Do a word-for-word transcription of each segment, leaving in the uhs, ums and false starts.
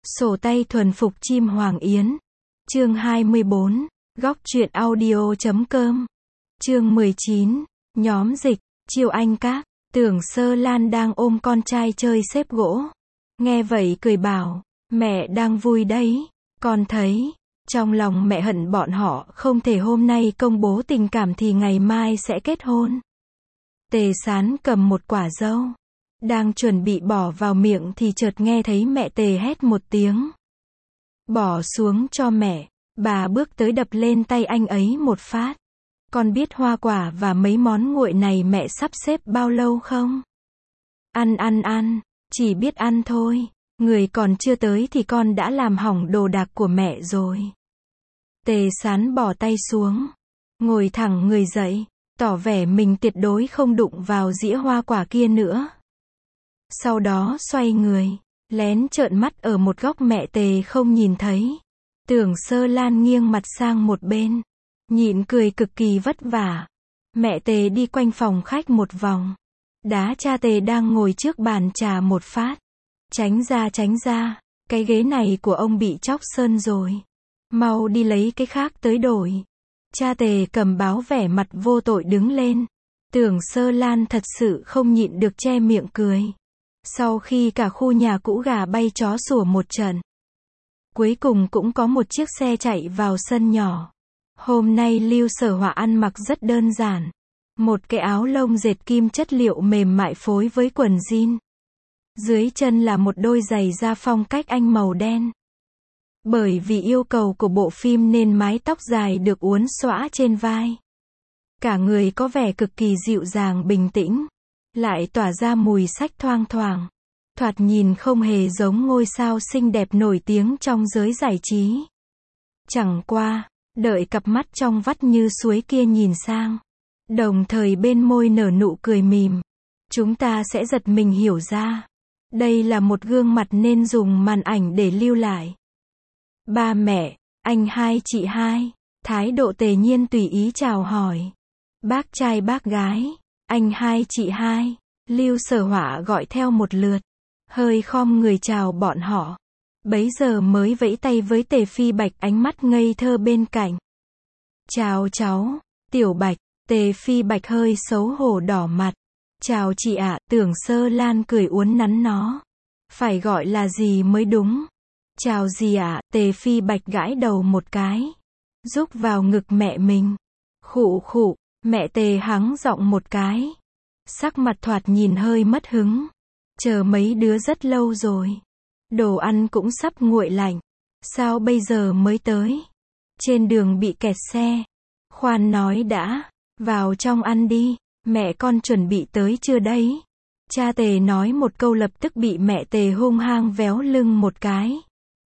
Sổ tay thuần phục chim hoàng yến. Chương hai mươi bốn. Góc truyện audio chấm com. Chương mười chín. Nhóm dịch. Chiều Anh Các. Tưởng Sơ Lan đang ôm con trai chơi xếp gỗ. Nghe vậy cười bảo, mẹ đang vui đấy. Con thấy, trong lòng mẹ hận bọn họ không thể hôm nay công bố tình cảm thì ngày mai sẽ kết hôn. Tề Sán cầm một quả dâu, đang chuẩn bị bỏ vào miệng thì chợt nghe thấy mẹ Tề hét một tiếng. Bỏ xuống cho mẹ. Bà bước tới đập lên tay anh ấy một phát. Con biết hoa quả và mấy món nguội này mẹ sắp xếp bao lâu không? Ăn ăn ăn, chỉ biết ăn thôi. Người còn chưa tới thì con đã làm hỏng đồ đạc của mẹ rồi. Tề Sán bỏ tay xuống, ngồi thẳng người dậy, tỏ vẻ mình tuyệt đối không đụng vào dĩa hoa quả kia nữa. Sau đó xoay người, lén trợn mắt ở một góc mẹ Tề không nhìn thấy. Tưởng Sơ Lan nghiêng mặt sang một bên, nhịn cười cực kỳ vất vả. Mẹ Tề đi quanh phòng khách một vòng, đá cha Tề đang ngồi trước bàn trà một phát. Tránh ra tránh ra, cái ghế này của ông bị chóc sơn rồi. Mau đi lấy cái khác tới đổi. Cha Tề cầm báo vẻ mặt vô tội đứng lên. Tưởng Sơ Lan thật sự không nhịn được che miệng cười. Sau khi cả khu nhà cũ gà bay chó sủa một trận, cuối cùng cũng có một chiếc xe chạy vào sân nhỏ. Hôm nay Lưu Sở Họa ăn mặc rất đơn giản. Một cái áo lông dệt kim chất liệu mềm mại phối với quần jean. Dưới chân là một đôi giày da phong cách Anh màu đen. Bởi vì yêu cầu của bộ phim nên mái tóc dài được uốn xõa trên vai. Cả người có vẻ cực kỳ dịu dàng bình tĩnh, lại tỏa ra mùi sách thoang thoảng. Thoạt nhìn không hề giống ngôi sao xinh đẹp nổi tiếng trong giới giải trí. Chẳng qua, đợi cặp mắt trong vắt như suối kia nhìn sang, đồng thời bên môi nở nụ cười mỉm, chúng ta sẽ giật mình hiểu ra, đây là một gương mặt nên dùng màn ảnh để lưu lại. Ba mẹ, anh hai chị hai, thái độ Tề Nhiên tùy ý chào hỏi. Bác trai bác gái, anh hai chị hai, Lưu Sở Họa gọi theo một lượt, hơi khom người chào bọn họ. Bấy giờ mới vẫy tay với Tề Phi Bạch ánh mắt ngây thơ bên cạnh. Chào cháu, Tiểu Bạch. Tề Phi Bạch hơi xấu hổ đỏ mặt. Chào chị ạ, Tưởng Sơ Lan cười uốn nắn nó. Phải gọi là gì mới đúng. Chào gì ạ, Tề Phi Bạch gãi đầu một cái, rúc vào ngực mẹ mình. Khụ khụ, mẹ Tề hắng giọng một cái. Sắc mặt thoạt nhìn hơi mất hứng. Chờ mấy đứa rất lâu rồi. Đồ ăn cũng sắp nguội lạnh. Sao bây giờ mới tới? Trên đường bị kẹt xe. Khoan nói đã, vào trong ăn đi, mẹ con chuẩn bị tới chưa đấy? Cha Tề nói một câu lập tức bị mẹ Tề hung hăng véo lưng một cái.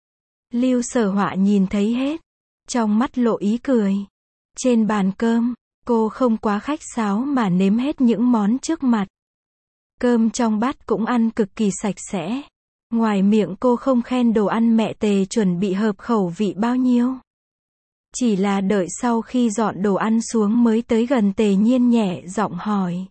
Lưu Sở Họa nhìn thấy hết, trong mắt lộ ý cười. Trên bàn cơm, cô không quá khách sáo mà nếm hết những món trước mặt. Cơm trong bát cũng ăn cực kỳ sạch sẽ. Ngoài miệng cô không khen đồ ăn mẹ Tề chuẩn bị hợp khẩu vị bao nhiêu. Chỉ là đợi sau khi dọn đồ ăn xuống mới tới gần Tề Nhiên nhẹ giọng hỏi.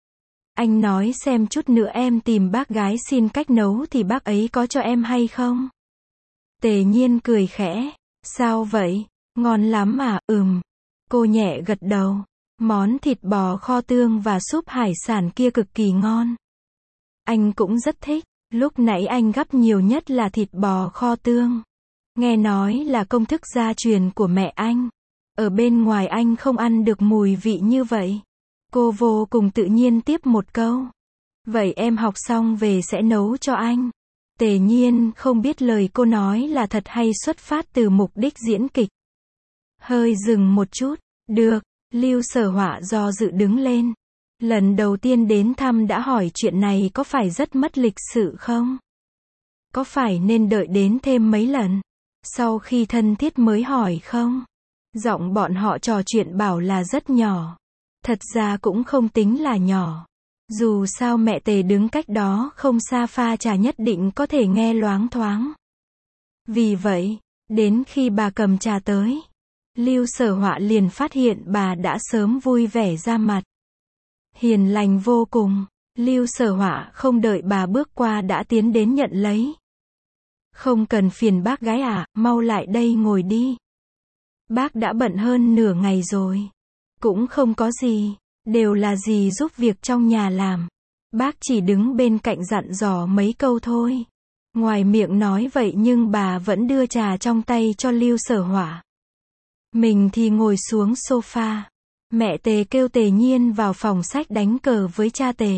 Anh nói xem chút nữa em tìm bác gái xin cách nấu thì bác ấy có cho em hay không? Tề Nhiên cười khẽ. Sao vậy? Ngon lắm à? Ừm. Cô nhẹ gật đầu. Món thịt bò kho tương và súp hải sản kia cực kỳ ngon. Anh cũng rất thích. Lúc nãy anh gắp nhiều nhất là thịt bò kho tương. Nghe nói là công thức gia truyền của mẹ anh. Ở bên ngoài anh không ăn được mùi vị như vậy. Cô vô cùng tự nhiên tiếp một câu. Vậy em học xong về sẽ nấu cho anh. Tề Nhiên không biết lời cô nói là thật hay xuất phát từ mục đích diễn kịch. Hơi dừng một chút. Được. Lưu Sở Họa do dự đứng lên. Lần đầu tiên đến thăm đã hỏi chuyện này có phải rất mất lịch sự không? Có phải nên đợi đến thêm mấy lần sau khi thân thiết mới hỏi không? Giọng bọn họ trò chuyện bảo là rất nhỏ. Thật ra cũng không tính là nhỏ. Dù sao mẹ Tề đứng cách đó không xa pha trà nhất định có thể nghe loáng thoáng. Vì vậy, đến khi bà cầm trà tới, Lưu Sở Họa liền phát hiện bà đã sớm vui vẻ ra mặt. Hiền lành vô cùng. Lưu Sở Họa không đợi bà bước qua đã tiến đến nhận lấy. Không cần phiền bác gái à, mau lại đây ngồi đi. Bác đã bận hơn nửa ngày rồi. Cũng không có gì, đều là dì giúp việc trong nhà làm. Bác chỉ đứng bên cạnh dặn dò mấy câu thôi. Ngoài miệng nói vậy nhưng bà vẫn đưa trà trong tay cho Lưu Sở Hỏa. Mình thì ngồi xuống sofa. Mẹ Tề kêu Tề Nhiên vào phòng sách đánh cờ với cha Tề.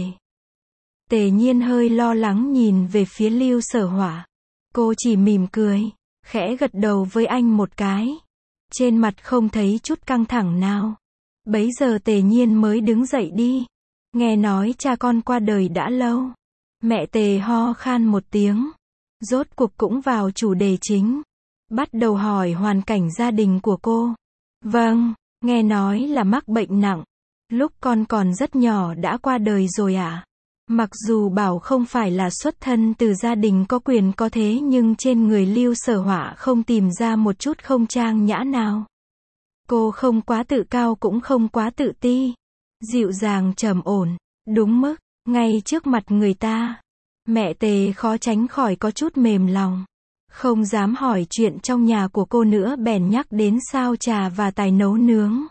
Tề Nhiên hơi lo lắng nhìn về phía Lưu Sở Hỏa. Cô chỉ mỉm cười, khẽ gật đầu với anh một cái. Trên mặt không thấy chút căng thẳng nào. Bấy giờ Tề Nhiên mới đứng dậy đi. Nghe nói cha con qua đời đã lâu. Mẹ Tề ho khan một tiếng. Rốt cuộc cũng vào chủ đề chính. Bắt đầu hỏi hoàn cảnh gia đình của cô. Vâng, nghe nói là mắc bệnh nặng. Lúc con còn rất nhỏ đã qua đời rồi ạ. À? Mặc dù bảo không phải là xuất thân từ gia đình có quyền có thế nhưng trên người Lưu Sở Hỏa không tìm ra một chút không trang nhã nào. Cô không quá tự cao cũng không quá tự ti. Dịu dàng trầm ổn, đúng mức, ngay trước mặt người ta. Mẹ Tề khó tránh khỏi có chút mềm lòng. Không dám hỏi chuyện trong nhà của cô nữa bèn nhắc đến sao trà và tài nấu nướng.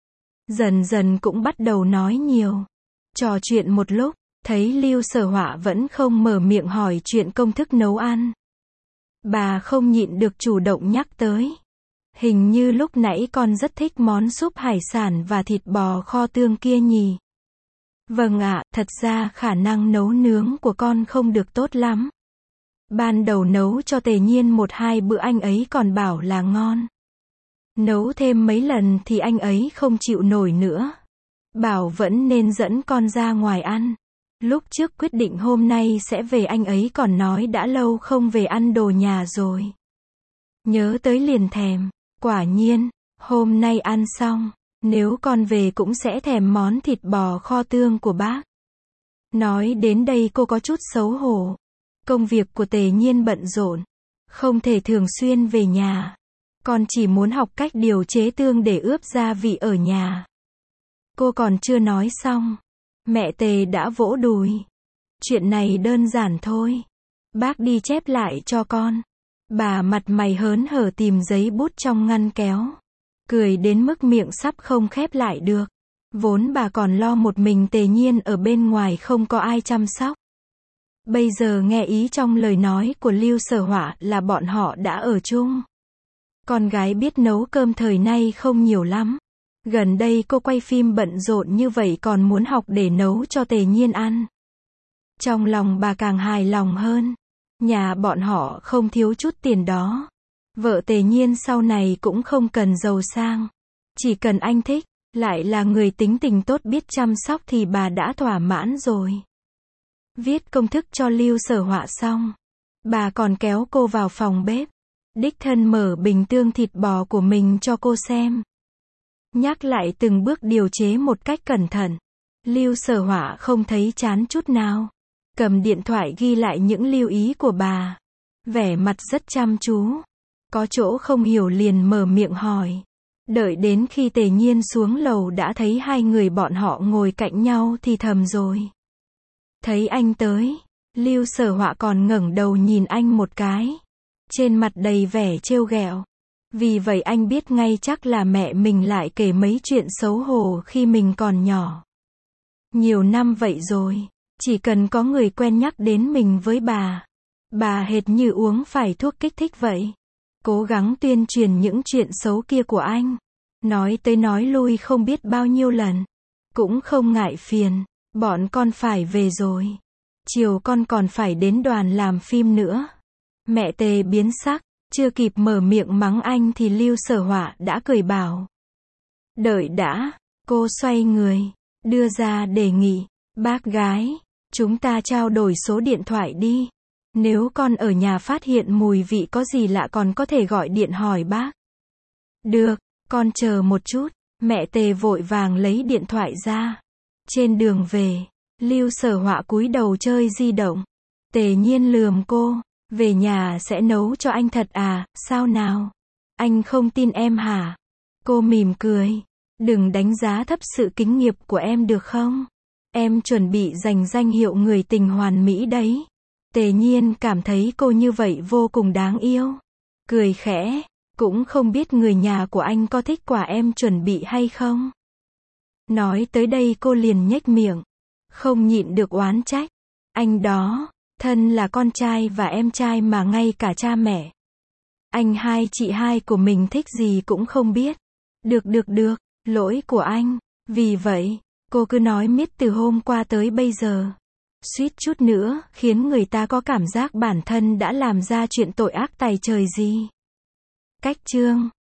Dần dần cũng bắt đầu nói nhiều. Trò chuyện một lúc, thấy Lưu Sở Hỏa vẫn không mở miệng hỏi chuyện công thức nấu ăn. Bà không nhịn được chủ động nhắc tới. Hình như lúc nãy con rất thích món súp hải sản và thịt bò kho tương kia nhỉ. Vâng ạ, thật ra khả năng nấu nướng của con không được tốt lắm. Ban đầu nấu cho Tề Nhiên một hai bữa anh ấy còn bảo là ngon. Nấu thêm mấy lần thì anh ấy không chịu nổi nữa. Bảo vẫn nên dẫn con ra ngoài ăn. Lúc trước quyết định hôm nay sẽ về anh ấy còn nói đã lâu không về ăn đồ nhà rồi. Nhớ tới liền thèm. Quả nhiên, hôm nay ăn xong, nếu con về cũng sẽ thèm món thịt bò kho tương của bác. Nói đến đây cô có chút xấu hổ. Công việc của Tề Nhiên bận rộn, không thể thường xuyên về nhà. Con chỉ muốn học cách điều chế tương để ướp gia vị ở nhà. Cô còn chưa nói xong, mẹ Tề đã vỗ đùi. Chuyện này đơn giản thôi. Bác đi chép lại cho con. Bà mặt mày hớn hở tìm giấy bút trong ngăn kéo. Cười đến mức miệng sắp không khép lại được. Vốn bà còn lo một mình Tề Nhiên ở bên ngoài không có ai chăm sóc. Bây giờ nghe ý trong lời nói của Lưu Sở Hỏa là bọn họ đã ở chung. Con gái biết nấu cơm thời nay không nhiều lắm. Gần đây cô quay phim bận rộn như vậy còn muốn học để nấu cho Tề Nhiên ăn. Trong lòng bà càng hài lòng hơn. Nhà bọn họ không thiếu chút tiền đó. Vợ Tề Nhiên sau này cũng không cần giàu sang. Chỉ cần anh thích, lại là người tính tình tốt biết chăm sóc thì bà đã thỏa mãn rồi. Viết công thức cho Lưu Sở Hỏa xong. Bà còn kéo cô vào phòng bếp. Đích thân mở bình tương thịt bò của mình cho cô xem. Nhắc lại từng bước điều chế một cách cẩn thận. Lưu Sở Hỏa không thấy chán chút nào. Cầm điện thoại ghi lại những lưu ý của bà. Vẻ mặt rất chăm chú. Có chỗ không hiểu liền mở miệng hỏi. Đợi đến khi Tề Nhiên xuống lầu đã thấy hai người bọn họ ngồi cạnh nhau thì thầm rồi. Thấy anh tới, Lưu Sở Hỏa còn ngẩng đầu nhìn anh một cái. Trên mặt đầy vẻ trêu ghẹo. Vì vậy anh biết ngay chắc là mẹ mình lại kể mấy chuyện xấu hổ khi mình còn nhỏ. Nhiều năm vậy rồi, chỉ cần có người quen nhắc đến mình với bà, bà hệt như uống phải thuốc kích thích vậy. Cố gắng tuyên truyền những chuyện xấu kia của anh. Nói tới nói lui không biết bao nhiêu lần. Cũng không ngại phiền. Bọn con phải về rồi. Chiều con còn phải đến đoàn làm phim nữa. Mẹ Tề biến sắc. Chưa kịp mở miệng mắng anh thì Lưu Sở Hỏa đã cười bảo. Đợi đã. Cô xoay người. Đưa ra đề nghị. Bác gái. Chúng ta trao đổi số điện thoại đi. Nếu con ở nhà phát hiện mùi vị có gì lạ còn có thể gọi điện hỏi bác. Được, con chờ một chút. Mẹ Tề vội vàng lấy điện thoại ra. Trên đường về, Lưu Sở Hỏa cúi đầu chơi di động. Tề Nhiên lườm cô. Về nhà sẽ nấu cho anh thật à, sao nào? Anh không tin em hả? Cô mỉm cười. Đừng đánh giá thấp sự kính nghiệp của em được không? Em chuẩn bị giành danh hiệu người tình hoàn mỹ đấy. Tề Nhiên cảm thấy cô như vậy vô cùng đáng yêu. Cười khẽ, cũng không biết người nhà của anh có thích quà em chuẩn bị hay không. Nói tới đây cô liền nhếch miệng, không nhịn được oán trách. Anh đó, thân là con trai và em trai mà ngay cả cha mẹ anh hai chị hai của mình thích gì cũng không biết. Được được được, lỗi của anh. Vì vậy, cô cứ nói miết từ hôm qua tới bây giờ. Suýt chút nữa, khiến người ta có cảm giác bản thân đã làm ra chuyện tội ác tày trời gì. Cách chương